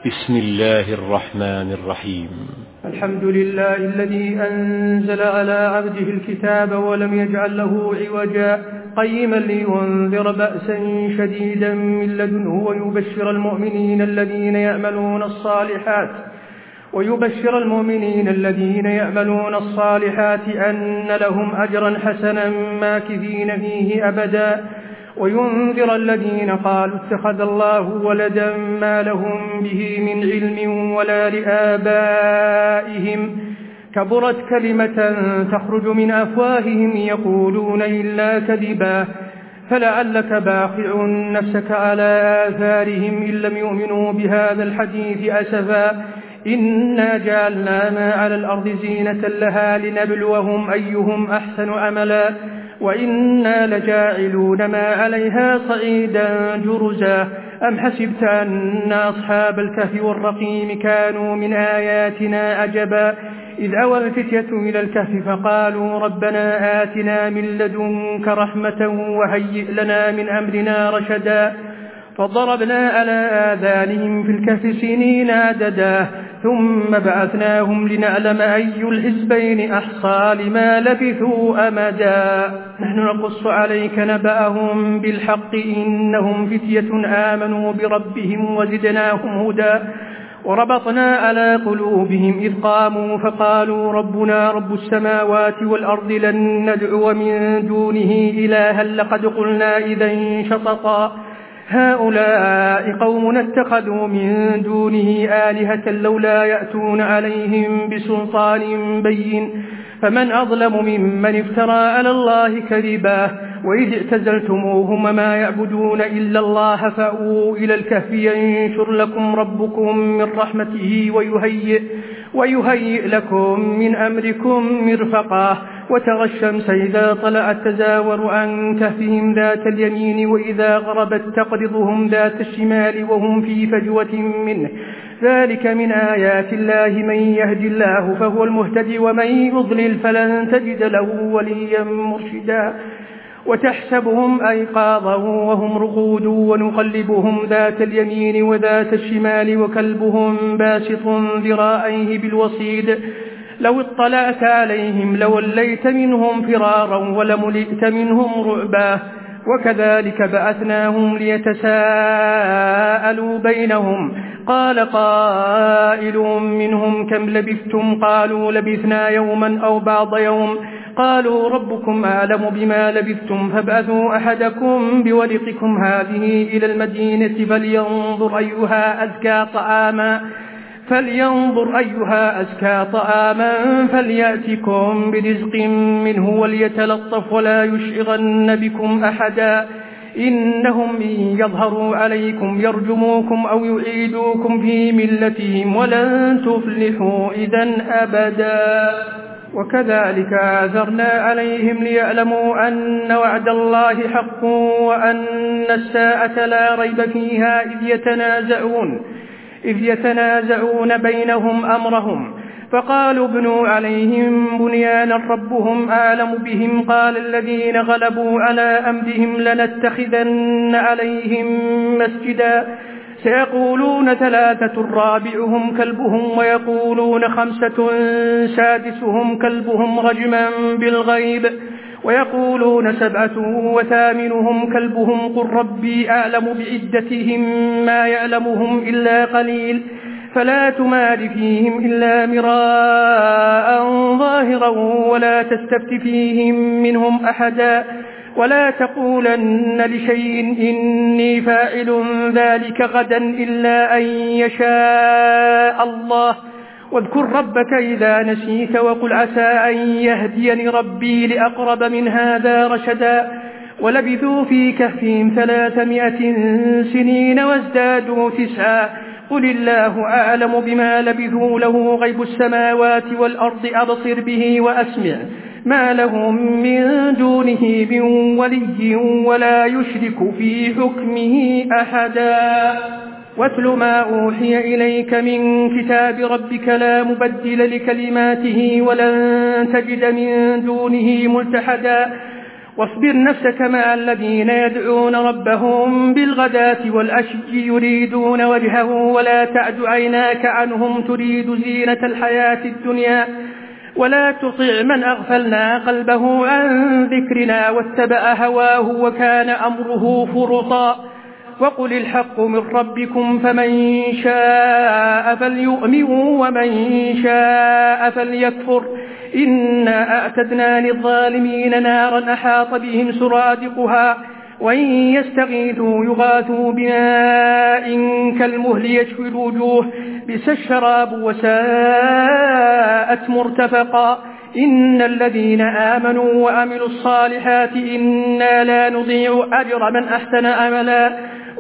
بسم الله الرحمن الرحيم. الحمد لله الذي أنزل على عبده الكتاب ولم يجعل له عوجا قيما لينذر بأسا شديدا من لدنه ويبشر المؤمنين الذين يعملون الصالحات أن لهم أجرا حسنا ماكثين فيه أبدا وينذر الذين قالوا اتخذ الله ولدا ما لهم به من علم ولا لآبائهم كبرت كلمة تخرج من أفواههم يقولون إلا كذبا فلعلك باخع نفسك على آثارهم إن لم يؤمنوا بهذا الحديث أسفا إنا جعلنا ما على الأرض زينة لها لنبلوهم أيهم أحسن عملا وإنا لجاعلون ما عليها صعيدا جرزا أم حسبت أن أصحاب الكهف والرقيم كانوا من آياتنا عجبا إذ أوى الفتية إلى الكهف فقالوا ربنا آتنا من لدنك رحمة وهيئ لنا من أمرنا رشدا فضربنا على آذانهم في الكهف سنين عددا ثم بعثناهم لنعلم أي الحزبين أحصى لما لبثوا أمدا نحن نقص عليك نبأهم بالحق إنهم فتية آمنوا بربهم وزدناهم هدى وربطنا على قلوبهم إذ قاموا فقالوا ربنا رب السماوات والأرض لن ندعو من دونه إلها لقد قلنا إذا شططا هؤلاء قوم اتخذوا من دونه آلهة لولا يأتون عليهم بسلطان بين فمن أظلم ممن افترى على الله كذبا وإذ اعتزلتموهم ما يعبدون إلا الله فأووا إلى الكهف ينشر لكم ربكم من رحمته ويهيئ لكم من أمركم مرفقا وترى الشمس إذا طلعت تزاور عن كهفهم ذات اليمين وإذا غربت تقرضهم ذات الشمال وهم في فجوة منه ذلك من آيات الله من يهدي الله فهو المهتدي ومن يضلل فلن تجد له وليا مرشدا وتحسبهم أيقاظا وهم رقود ونقلبهم ذات اليمين وذات الشمال وكلبهم باسط ذراعيه بالوصيد لو اطلعت عليهم لوليت منهم فرارا ولملئت منهم رعبا وكذلك بعثناهم ليتساءلوا بينهم قال قائل منهم كم لبثتم قالوا لبثنا يوما أو بعض يوم قالوا ربكم أعلم بما لبثتم فابعثوا أحدكم بورقكم هذه إلى المدينة فلينظر أيها أزكى طعاما فليأتكم برزق منه وليتلطف ولا يشعرن بكم أحدا إنهم إن يظهروا عليكم يرجموكم أو يعيدوكم في ملتهم ولن تفلحوا إذن أبدا وكذلك آثرنا عليهم ليعلموا أن وعد الله حق وأن الساعة لا ريب فيها إذ يتنازعون بينهم أمرهم فقالوا ابنوا عليهم بنيانا ربهم أعلم بهم قال الذين غلبوا على أمرهم لنتخذن عليهم مسجدا سيقولون 3 رابعهم كلبهم ويقولون 5 سادسهم كلبهم رجما بالغيب ويقولون 7 وثامنهم كلبهم قل ربي أعلم بعدتهم ما يعلمهم إلا قليل فلا تمار فيهم إلا مراء ظاهرا ولا تستفت فيهم منهم أحدا ولا تقولن لشيء إني فاعل ذلك غدا إلا أن يشاء الله واذكر ربك إذا نسيت وقل عسى أن يهديني ربي لأقرب من هذا رشدا ولبثوا في كهفهم 300 سنين وازدادوا 9 قل الله أعلم بما لبثوا له غيب السماوات والأرض أبصر به وأسمع ما لهم من دونه من ولي ولا يشرك في حكمه أحدا واتل ما أوحي إليك من كتاب ربك لا مبدل لكلماته ولن تجد من دونه ملتحدا واصبر نفسك مع الذين يدعون ربهم بالغداة والعشي يريدون وجهه ولا تعد عيناك عنهم تريد زينة الحياة الدنيا ولا تطع من أغفلنا قلبه عن ذكرنا واتبع هواه وكان أمره فرطا وقل الحق من ربكم فمن شاء فليؤمن ومن شاء فليكفر إنا أعتدنا للظالمين نارا أحاط بهم سرادقها وإن يستغيثوا يغاثوا بماء كالمهل يشوي الوجوه بئس الشراب وساءت مرتفقا إن الذين آمنوا وعملوا الصالحات إنا لا نضيع أجر من أحسن عملا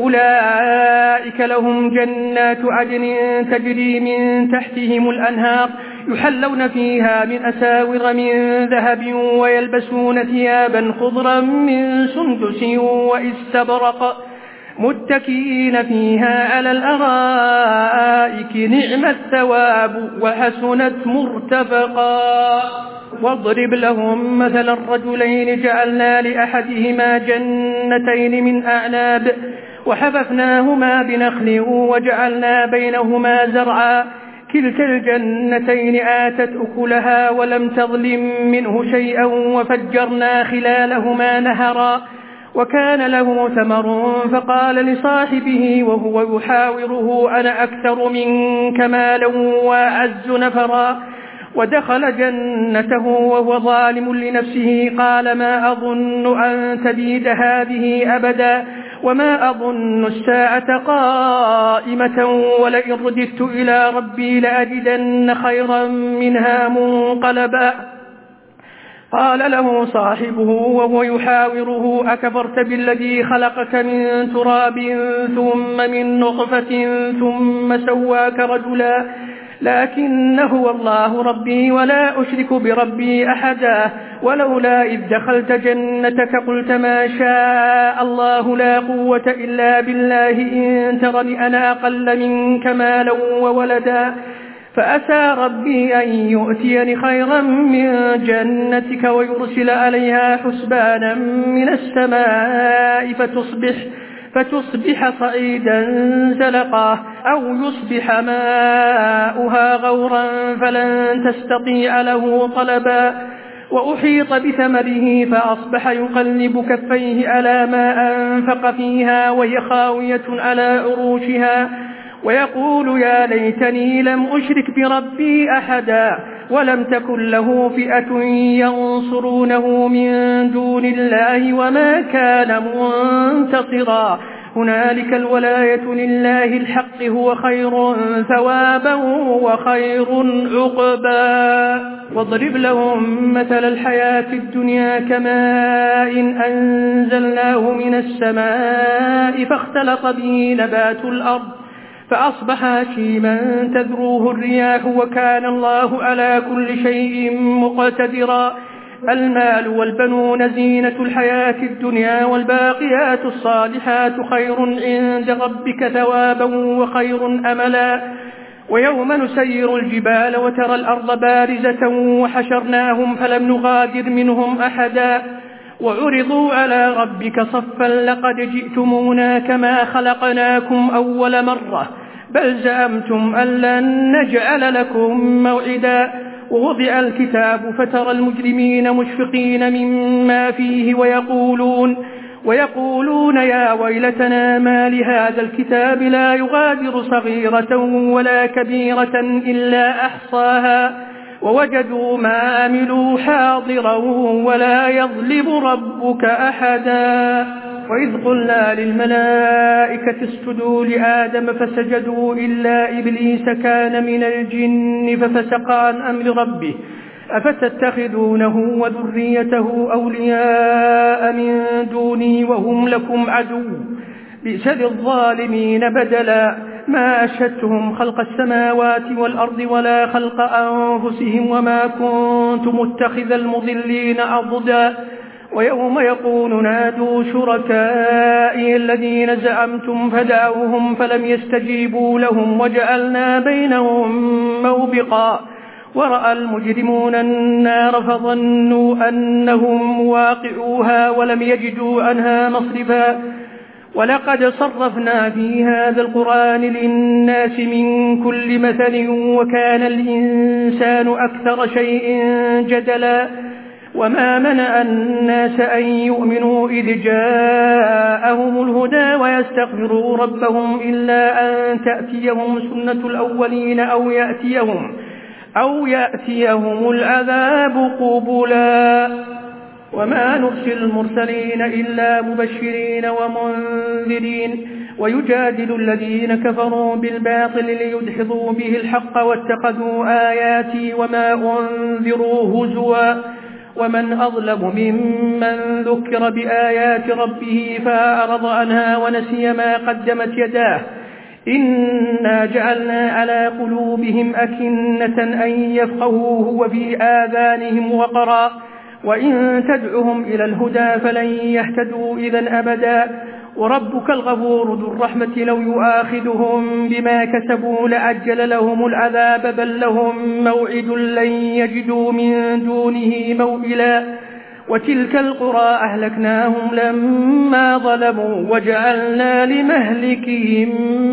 أولئك لهم جنات عدن تجري من تحتهم الأنهار يحلون فيها من أساور من ذهب ويلبسون ثيابا خضرا من سندس واستبرق متكئين فيها على الأرائك نعم الثواب وحسنت مرتفقا واضرب لهم مثل الرجلين جعلنا لأحدهما جنتين من أعناب وحففناهما بنخل وجعلنا بينهما زرعا كلتا الجنتين آتت أكلها ولم تظلم منه شيئا وفجرنا خلالهما نهرا وكان له ثمر فقال لصاحبه وهو يحاوره أنا أكثر منك مالا وأعز نفرا ودخل جنته وهو ظالم لنفسه قال ما أظن أن تبيد هذه أبدا وما أظن الساعة قائمة ولئن رددت إلى ربي لأجدن خيرا منها منقلبا قال له صاحبه وهو يحاوره أكفرت بالذي خلقك من تراب ثم من نطفة ثم سواك رجلا لكن هو الله ربي ولا أشرك بربي أحدا ولولا إذ دخلت جنتك قلت ما شاء الله لا قوة إلا بالله إن ترني أنا أقل منك مالا وولدا فأسى ربي أن يؤتيني خيرا من جنتك ويرسل عليها حسبانا من السماء فتصبح صعيدا زلقا أو يصبح ماؤها غورا فلن تستطيع له طلبا وأحيط بثمره فأصبح يقلب كفيه على ما أنفق فيها وهي خاوية على عروشها ويقول يا ليتني لم أشرك بربي أحدا ولم تكن له فئة ينصرونه من دون الله وما كان منتصرا هنالك الولاية لله الحق هو خير ثوابا وخير عقبا واضرب لهم مثل الحياة الدنيا كماء أنزلناه من السماء فاختلط به نبات الأرض فأصبح هشيما تذروه الرياح وكان الله على كل شيء مقتدرا المال والبنون زينة الحياة الدنيا والباقيات الصالحات خير عند ربك ثوابا وخير أملا ويوم نسير الجبال وترى الأرض بارزة وحشرناهم فلم نغادر منهم أحدا وعرضوا على ربك صفا لقد جئتمونا كما خلقناكم أول مرة بل زعمتم أن لن نجعل لكم موعدا ووضع الكتاب فترى المجرمين مشفقين مما فيه ويقولون يا ويلتنا ما لهذا الكتاب لا يغادر صغيرة ولا كبيرة إلا أحصاها ووجدوا ما عملوا حاضرا ولا يظلم ربك أحدا وإذ قلنا للملائكة اسجدوا لآدم فسجدوا إلا إبليس كان من الجن ففسق عن أمر ربه أفتتخذونه وذريته أولياء من دوني وهم لكم عدو بئس للظالمين بدلا ما أشهدتهم خلق السماوات والأرض ولا خلق أنفسهم وما كنت متخذ المضلين عضدا ويوم يقول نادوا شركائي الذين زعمتم فدعوهم فلم يستجيبوا لهم وجعلنا بينهم موبقا ورأى المجرمون النار فظنوا أنهم واقعوها ولم يجدوا عنها مصرفا ولقد صرفنا في هذا القرآن للناس من كل مثل وكان الإنسان أكثر شيء جدلا وما منع الناس أن يؤمنوا إذ جاءهم الهدى ويستغفروا ربهم إلا أن تأتيهم سنة الأولين أو يأتيهم العذاب قبلا وما نرسل المرسلين إلا مبشرين ومنذرين ويجادل الذين كفروا بالباطل ليدحضوا به الحق واتخذوا آياتي وما أنذروا هزوا ومن أظلم ممن ذكر بآيات ربه فأعرض عنها ونسي ما قدمت يداه إنا جعلنا على قلوبهم أكنة أن يفقهوه وفي آذانهم وقرا وإن تدعهم إلى الهدى فلن يهتدوا إذا أبدا وربك الغفور ذو الرحمة لو يؤاخذهم بما كسبوا لعجل لهم العذاب بل لهم موعد لن يجدوا من دونه موئلا وتلك القرى أهلكناهم لما ظلموا وجعلنا لمهلكهم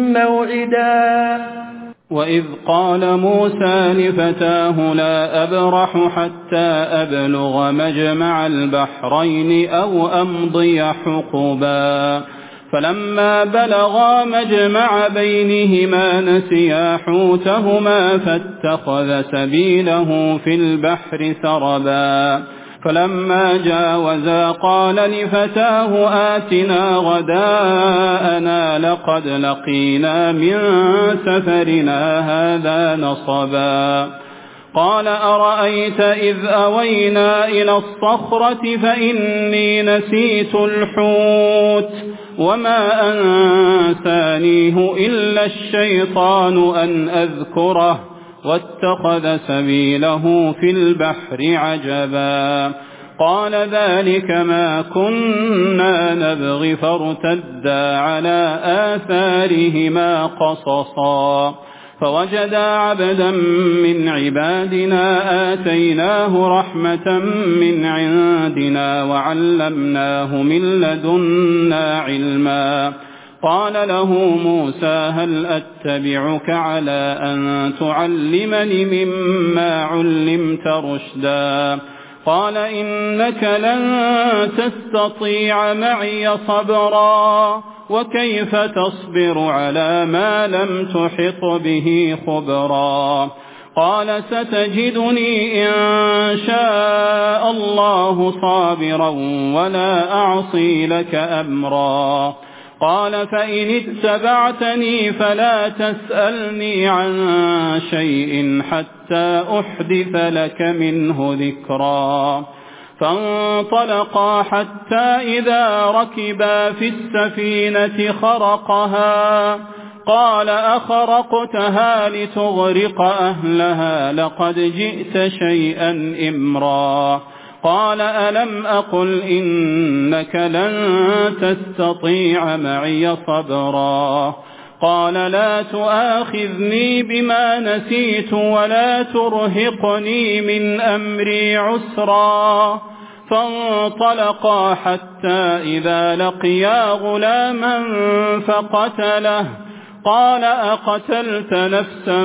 موعدا وإذ قال موسى لفتاه لا أبرح حتى أبلغ مجمع البحرين أو أمضي حقبا فلما بلغا مجمع بينهما نسيا حوتهما فاتخذ سبيله في البحر سربا فلما جاوزا قال لفتاه آتنا غداءنا لقد لقينا من سفرنا هذا نصبا قال أرأيت إذ أوينا إلى الصخرة فإني نسيت الحوت وما أنسانيه إلا الشيطان أن أذكره واتخذ سبيله في البحر عجبا قال ذلك ما كنا نبغي فارتدا على آثارهما قصصا فوجدا عبدا من عبادنا آتيناه رحمة من عندنا وعلمناه من لدنا علما قال له موسى هل أتبعك على أن تعلمني مما علمت رشدا قال إنك لن تستطيع معي صبرا وكيف تصبر على ما لم تحط به خبرا قال ستجدني إن شاء الله صابرا ولا أعصي لك أمرا قال فإن اتبعتني فلا تسألني عن شيء حتى أحدث لك منه ذكرا فانطلقا حتى إذا ركبا في السفينة خرقها قال أخرقتها لتغرق أهلها لقد جئت شيئا إمرا قال ألم أقل إنك لن تستطيع معي صبرا قال لا تؤاخذني بما نسيت ولا ترهقني من أمري عسرا فانطلقا حتى إذا لقيا غلاما فقتله قال أقتلت نفسا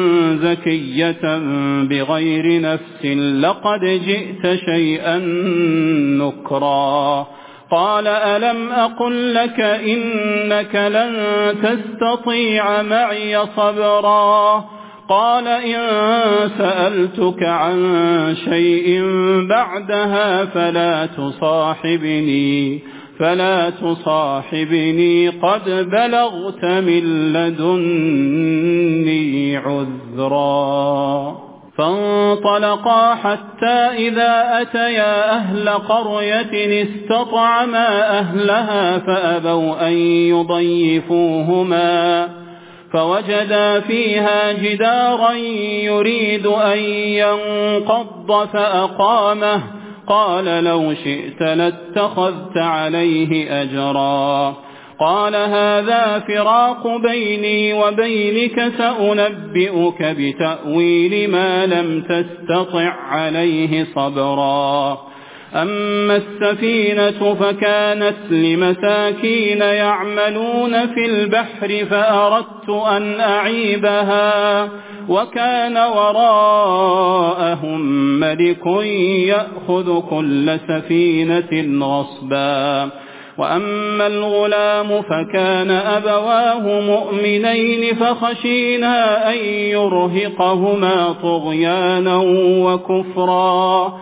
زكية بغير نفس لقد جئت شيئا نكرا قال ألم أقل لك إنك لن تستطيع معي صبرا قال إن سألتك عن شيء بعدها فلا تصاحبني قد بلغت من لدني عذرا فانطلقا حتى إذا أتيا أهل قرية استطعما أهلها فأبوا أن يضيفوهما فوجدا فيها جدارا يريد أن ينقض فأقامه قال لو شئت لاتخذت عليه أجرا قال هذا فراق بيني وبينك سأنبئك بتأويل ما لم تستطع عليه صبرا. أما السفينة فكانت لمساكين يعملون في البحر فأردت أن أعيبها وكان وراءهم ملك يأخذ كل سفينة غصبا. وأما الغلام فكان أبواه مؤمنين فخشينا أن يرهقهما طغيانا وكفرا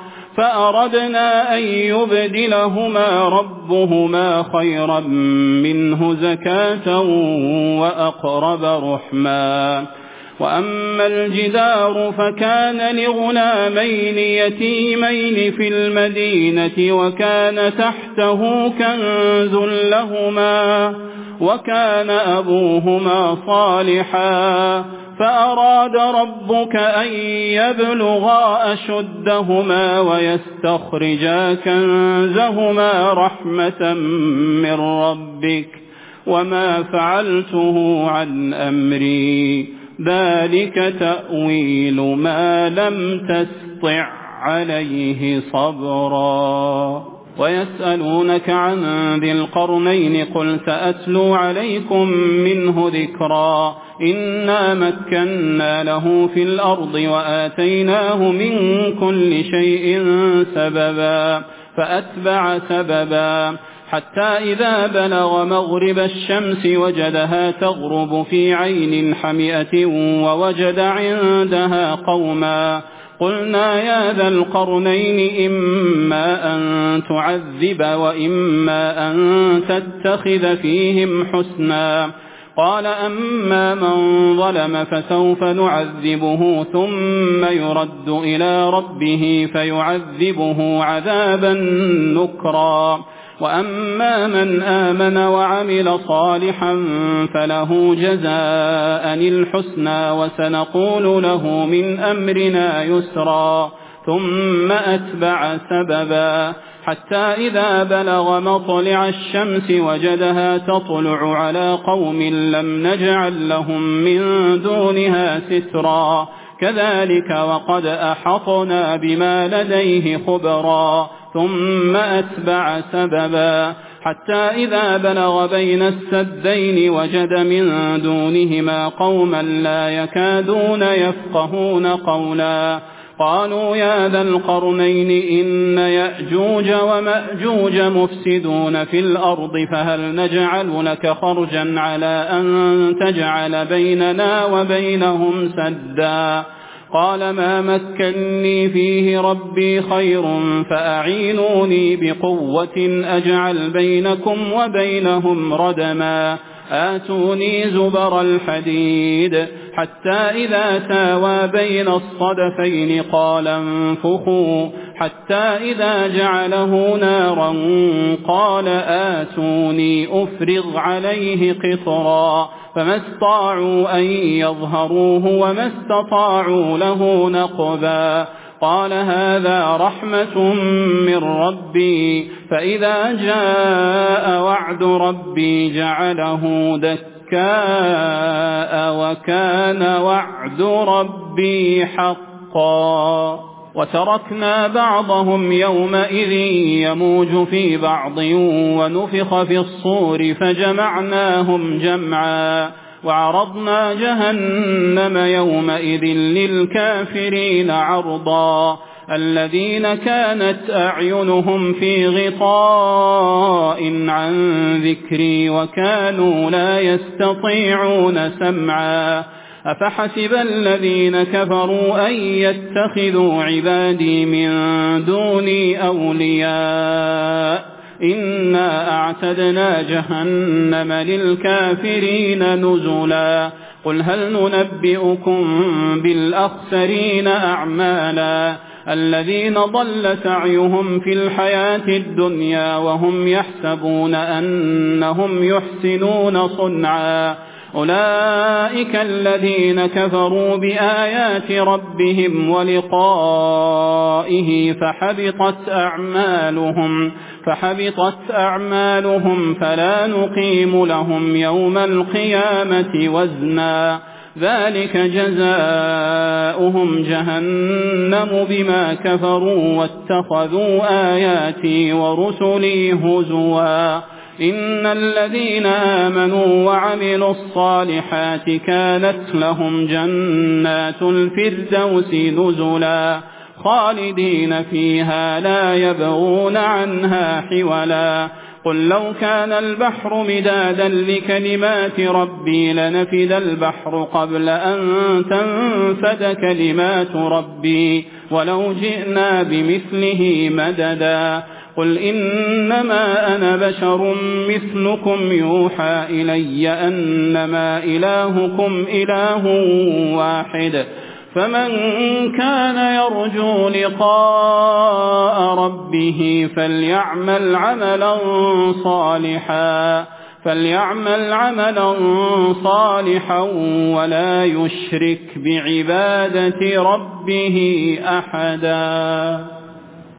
فأردنا أن يبدلهما ربهما خيرا منه زكاة وأقرب رحما. وأما الجدار فكان لغلامين يتيمين في المدينة وكان تحته كنز لهما وكان أبوهما صالحا فأراد ربك أن يبلغا أشدهما ويستخرجا كنزهما رحمة من ربك وما فعلته عن أمري ذلك تأويل ما لم تستطع عليه صبرا. ويسألونك عن ذي القرنين قل سأتلو عليكم منه ذكرا. إنا مكنا له في الأرض وآتيناه من كل شيء سببا فأتبع سببا حتى إذا بلغ مغرب الشمس وجدها تغرب في عين حمئة ووجد عندها قوما قلنا يا ذا القرنين إما أن تعذب وإما أن تتخذ فيهم حسنا. قال أما من ظلم فسوف نعذبه ثم يرد إلى ربه فيعذبه عذابا نكرا. وأما من آمن وعمل صالحا فله جزاء الحسنى وسنقول له من أمرنا يسرا. ثم أتبع سببا حتى إذا بلغ مطلع الشمس وجدها تطلع على قوم لم نجعل لهم من دونها سترا. كذلك وقد أحطنا بما لديه خبرا. ثم أتبع سببا حتى إذا بلغ بين السدين وجد من دونهما قوما لا يكادون يفقهون قولا. قالوا يا ذا القرنين إن يأجوج ومأجوج مفسدون في الأرض فهل نجعل لك خرجا على أن تجعل بيننا وبينهم سدا. قال ما مكني فيه ربي خير فأعينوني بقوة أجعل بينكم وبينهم ردما. آتوني زبر الحديد حتى إذا ساوى بين الصدفين قال انفخوا حتى إذا جعله نارا قال آتوني أفرغ عليه قطرا. فما استطاعوا أن يظهروه وما استطاعوا له نقبا. قال هذا رحمة من ربي فإذا جاء وعد ربي جعله دكاء وكان وعد ربي حقا. وتركنا بعضهم يومئذ يموج في بعض ونفخ في الصور فجمعناهم جمعا. وعرضنا جهنم يومئذ للكافرين عرضا. الذين كانت أعينهم في غطاء عن ذكري وكانوا لا يستطيعون سمعا. أفحسب الذين كفروا أن يتخذوا عبادي من دوني أولياء إنا أعتدنا جهنم للكافرين نزلا. قل هل ننبئكم بالأخسرين أعمالا الذين ضل سعيهم في الحياة الدنيا وهم يحسبون أنهم يحسنون صنعا. أولئك الذين كفروا بآيات ربهم ولقائه فحبطت أعمالهم فلا نقيم لهم يوم القيامة وزنا ذلك جزاؤهم جهنم بما كفروا واتخذوا آياتي ورسلي هزوا إن الذين آمنوا وعملوا الصالحات كانت لهم جنات الفردوس نزلا خالدين فيها لا يبغون عنها حولا قل لو كان البحر مدادا لكلمات ربي لنفد البحر قبل أن تنفد كلمات ربي ولو جئنا بمثله مددا قل إنما أنا بشر مثلكم يوحى إلي أنما إلهكم إله واحد فمن كان يرجو لقاء ربه فليعمل عملا صالحا ولا يشرك بعبادة ربه أحدا.